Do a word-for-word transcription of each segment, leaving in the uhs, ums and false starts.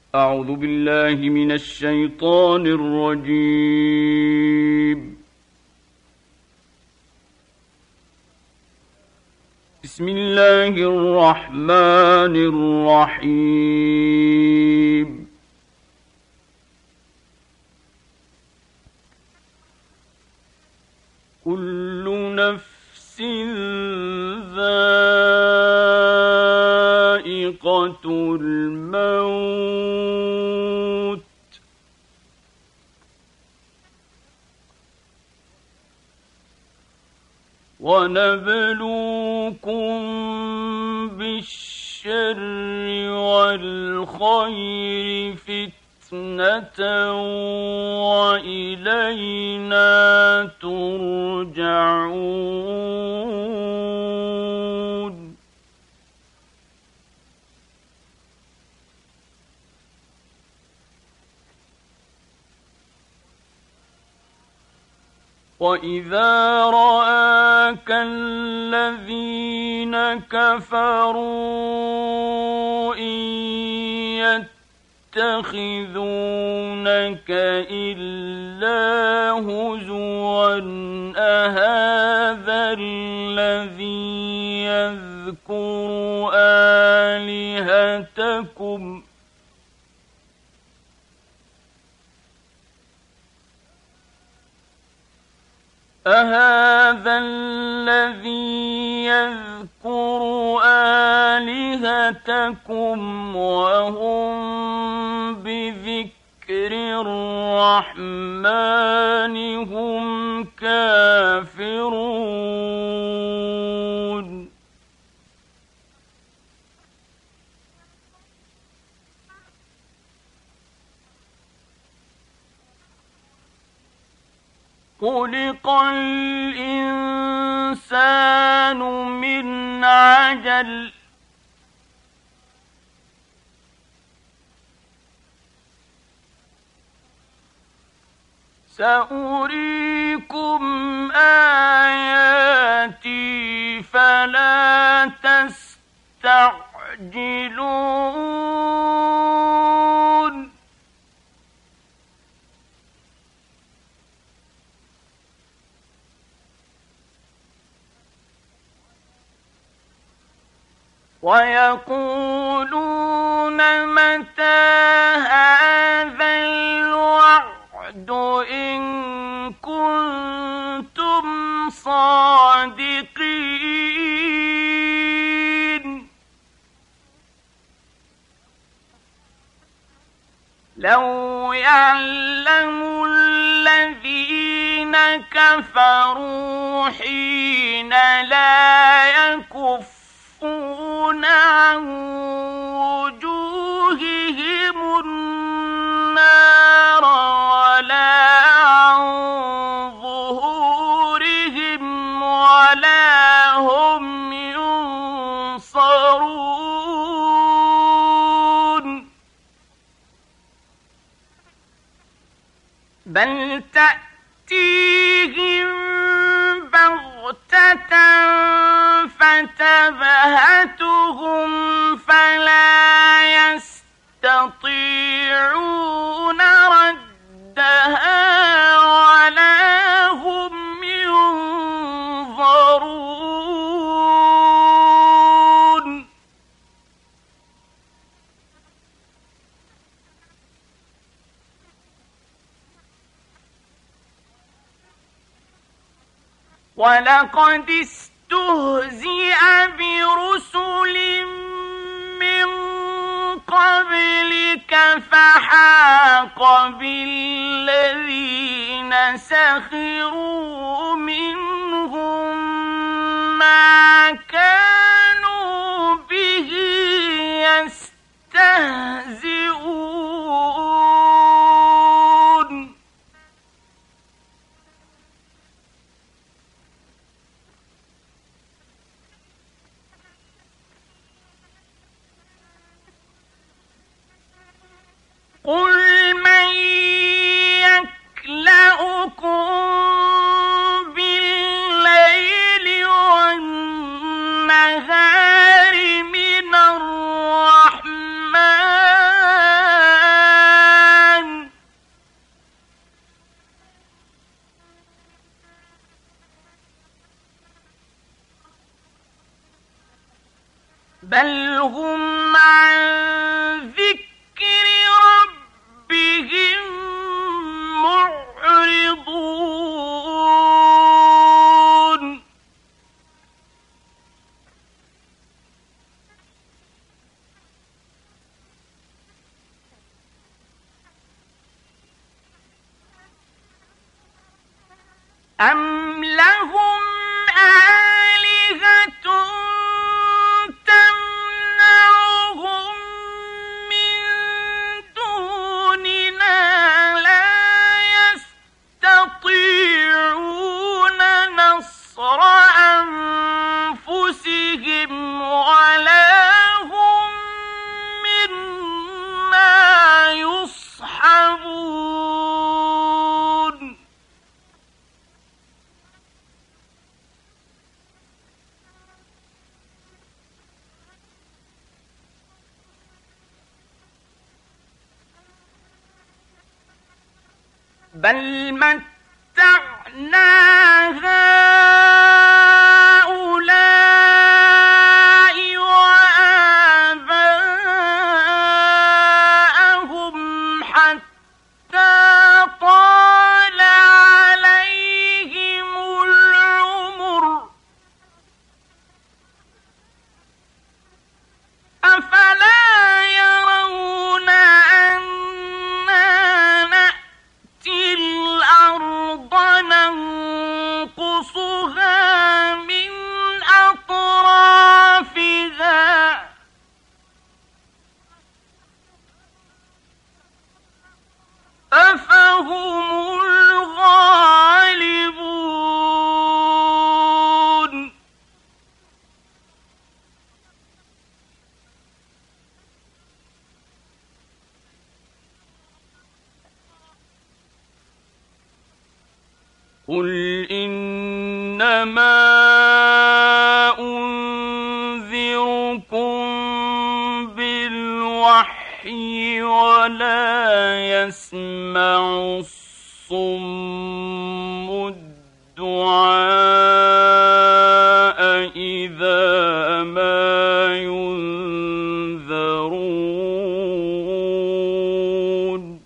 أعوذ بالله من الشيطان الرجيم. بسم الله الرحمن الرحيم. كل نفس ذائقة الموت ونبلوكم بالشر والخير فتنة وإلينا ترجعون. وإذا رآك الذين كفروا إن يتخذونك إلا هزوا أهذا الذي يذكر آلهتكم أهذا الذي يذكر آلهتكم وهم بذكر الرحمن هم كافرون. خلق الإنسان من عجل سأريكم آياتي فلا تستعجلون. ويقولون متى هذا الوعد إن كنتم صادقين. لو يعلم الذين كفروا حين لا يكفرون عن وجوههم النار ولا عن ظهورهم ولا هم ينصرون. بل تأتيهم بغتة فتبهتهم فلا يستطيعون ردها ولا هم ينظرون. ولقد استهزئ برسل من قبلك فحاق بالذين سخروا منهم ما كانوا به يستهزئون. قل من يكلؤكم بالليل والنهار من الرحمن بل هم عن ذكر ربهم معرضون أم لهم آلهة تمنعهم من دوننا لا يستطيعون نصر أنفسهم ولا هم منا يصحبون بل متعنا هؤلاء وآباءهم حتى طال عليهم العمر أفلا يرون أنا نأتي الأرض ننقصها من أطرافها أفهم الغالبون قل إنما أنذركم بالوحي ولا يسمع الصم الدعاء إذا ما ينذرون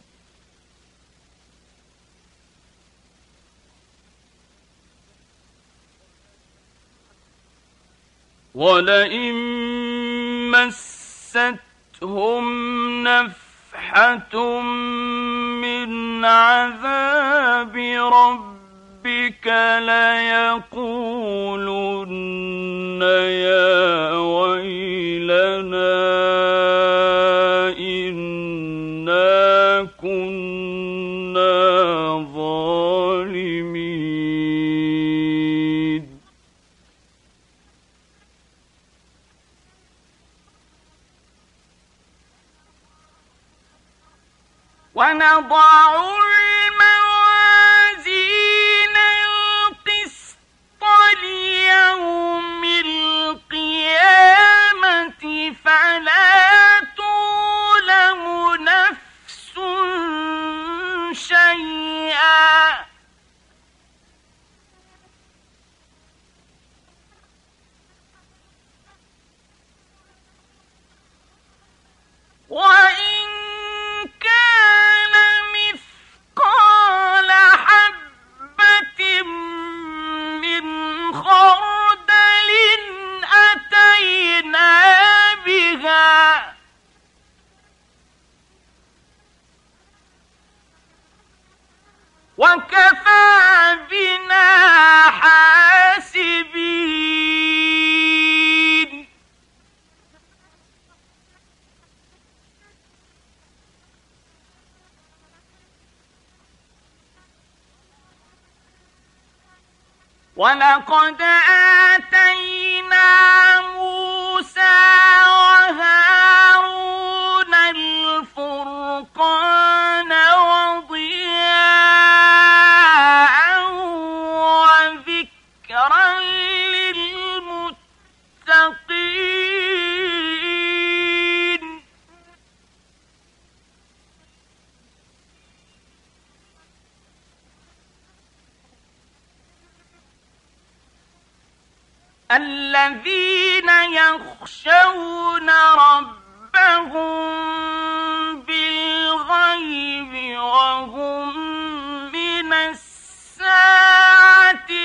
ولئن مستهم نفحة من عذاب ربك ليقولن يا ويلنا إنا كنا ظالمين ونضع الموازين القسط ليوم القيامة فلا تظلم نفس شيئا وإن كان مثقال حبة من خردل أتينا بها وكفى بنا حاسبين ولقد آتينا موسى وهارون الفرقان وضياء وذكرا للمتقين الذين يخشون ربهم بالغيب وهم من الساعة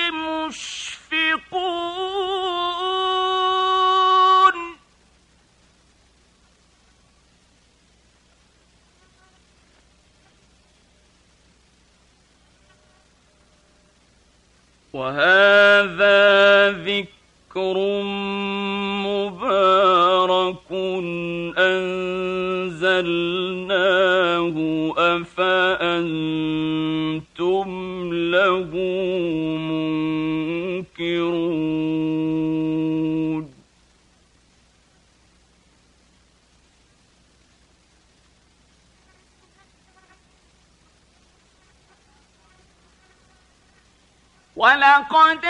مشفقون وهذا ذكر مبارك أنزلناه أفأنتم له منكرون ولقد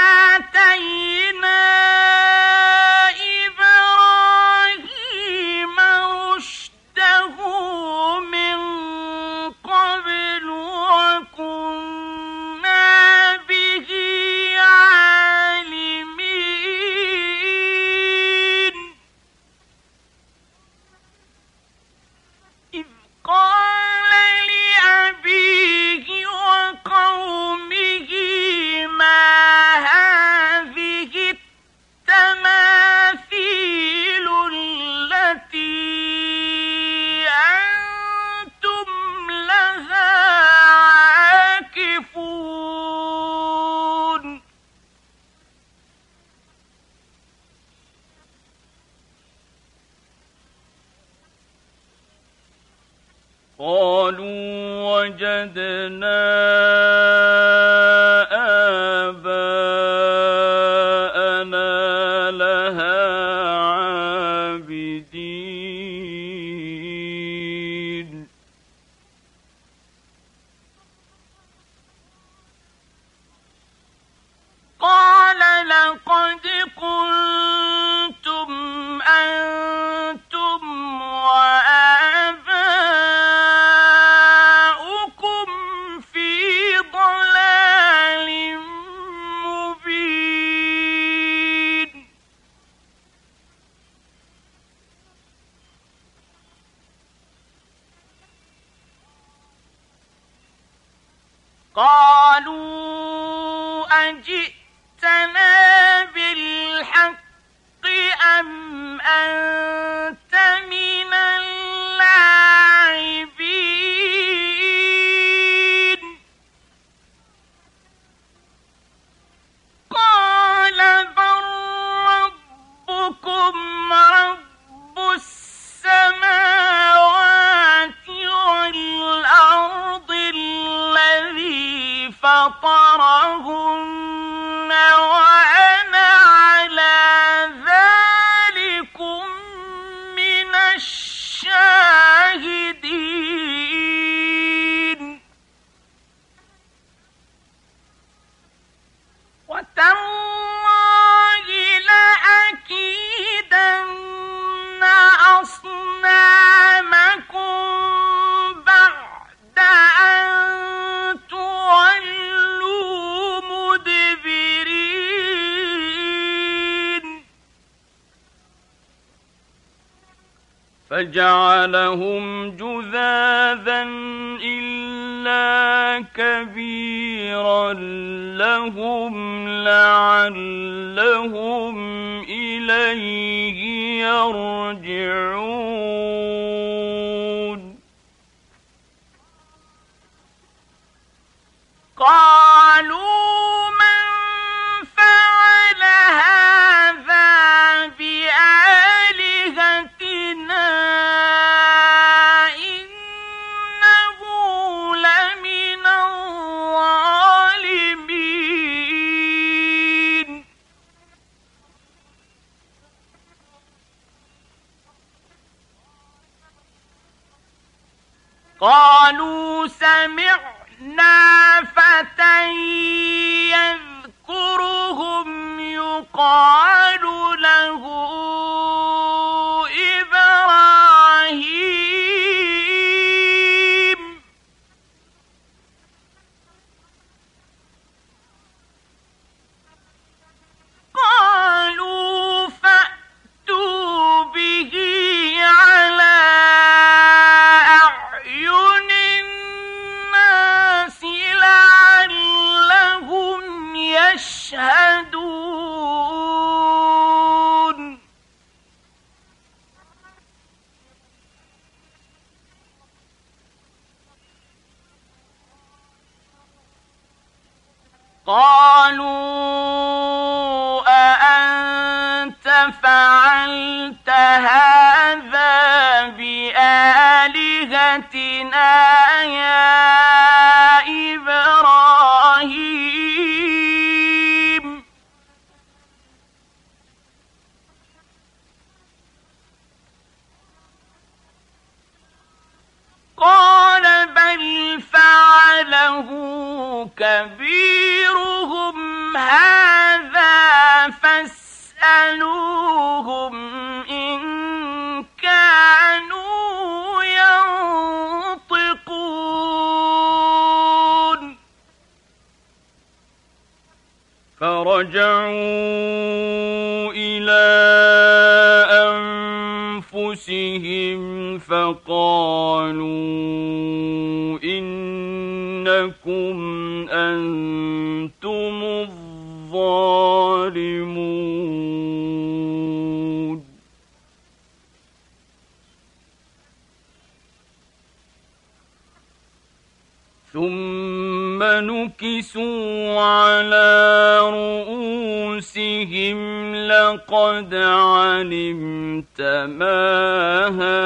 آتينا إبراهيم رشده من قبل وكنا به عالمين إذ قال لأبيه وقومه ما هذه التماثيل التي أنتم لها عاكفون قالوا وجدنا آباءنا لها عابدين قال لقد كنتم أنتم وآباؤكم في ضلال مبين قالوا أجئتنا بالحق أم أنت من اللاعبين قال بل ربكم رب السماوات والأرض الذي فطرهن وأنا على ذلكم من الشاهدين وتالله لأكيدن أصنامكم بعد أن تولوا مدبرين فجعلهم جذاذا إلا كبيرا لهم لعلهم إليه يرجعون قالوا من فعل هذا بآلهتنا إنه لمن الظالمين قالوا سمعنا فتى يذكرهم يقال له إبراهيم قال يشهدون قالوا أأنت فعلت هذا بآلهتنا يا إبراهيم قال بل فعله كبيرهم هذا فاسألوهم إن كانوا ينطقون فرجعوا إلى أنفسهم فقالوا إنكم أنتم الظالمون ثم نكسوا على رؤوسهم لقد علمت ما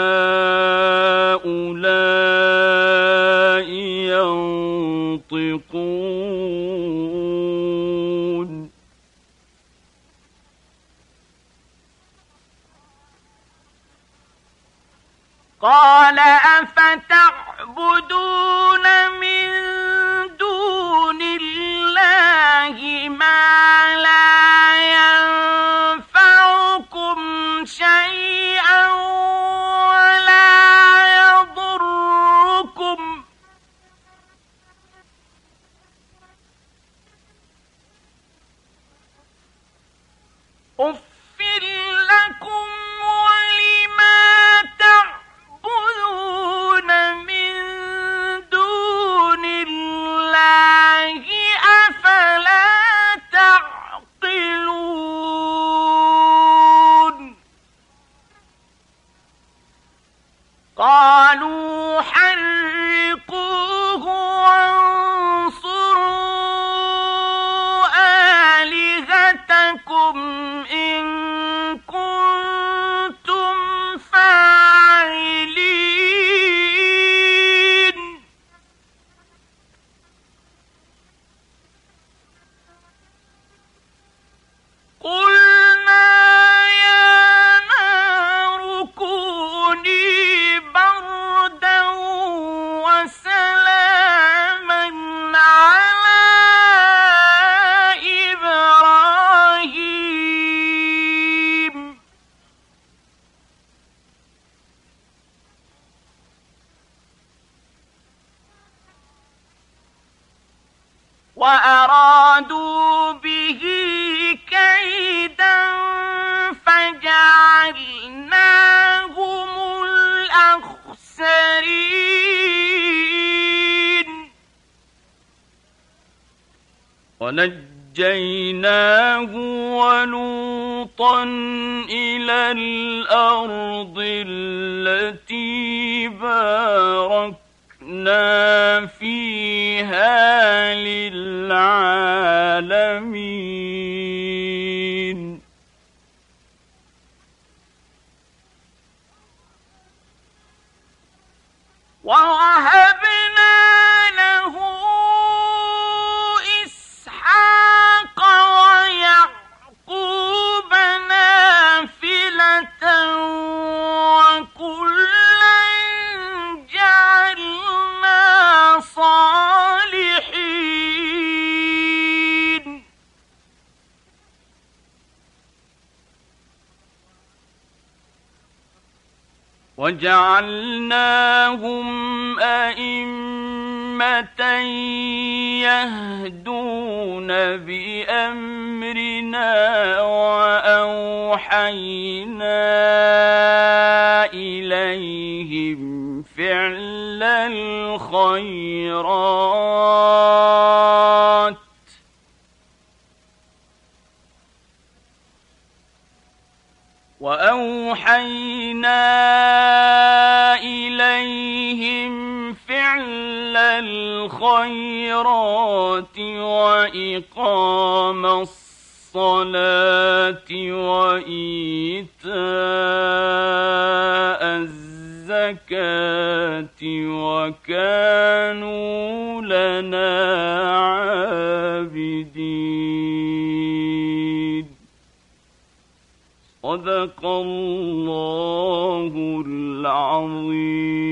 هؤلاء ينطقون قال أفتعبدون من دون الله ما لا ينفعكم شيئا ولا يضركم أف لكم ولما تعبدون من دون الله أفلا تعقلون قالوا حرقوه وانصروا آلهتكم إن كنتم فاعلين قلنا يا نار كوني بردا وسلاما على إبراهيم وأرادوا به كيدا فجعلناهم الأخسرين ونجيناه ولوطا إلى الأرض التي باركنا فيها للعالمين ووهبنا له إسحاق ويعقوب نافلة وكلا جعلنا صالحين وجعلناهم أئمة يهدون بأمرنا وأوحينا إليهم فعل الخيرات وأوحينا إليهم فعل الخيرات وإقام الصلاة وإيتاء الزكاة وكانوا لنا عابدين. صدق الله العظيم.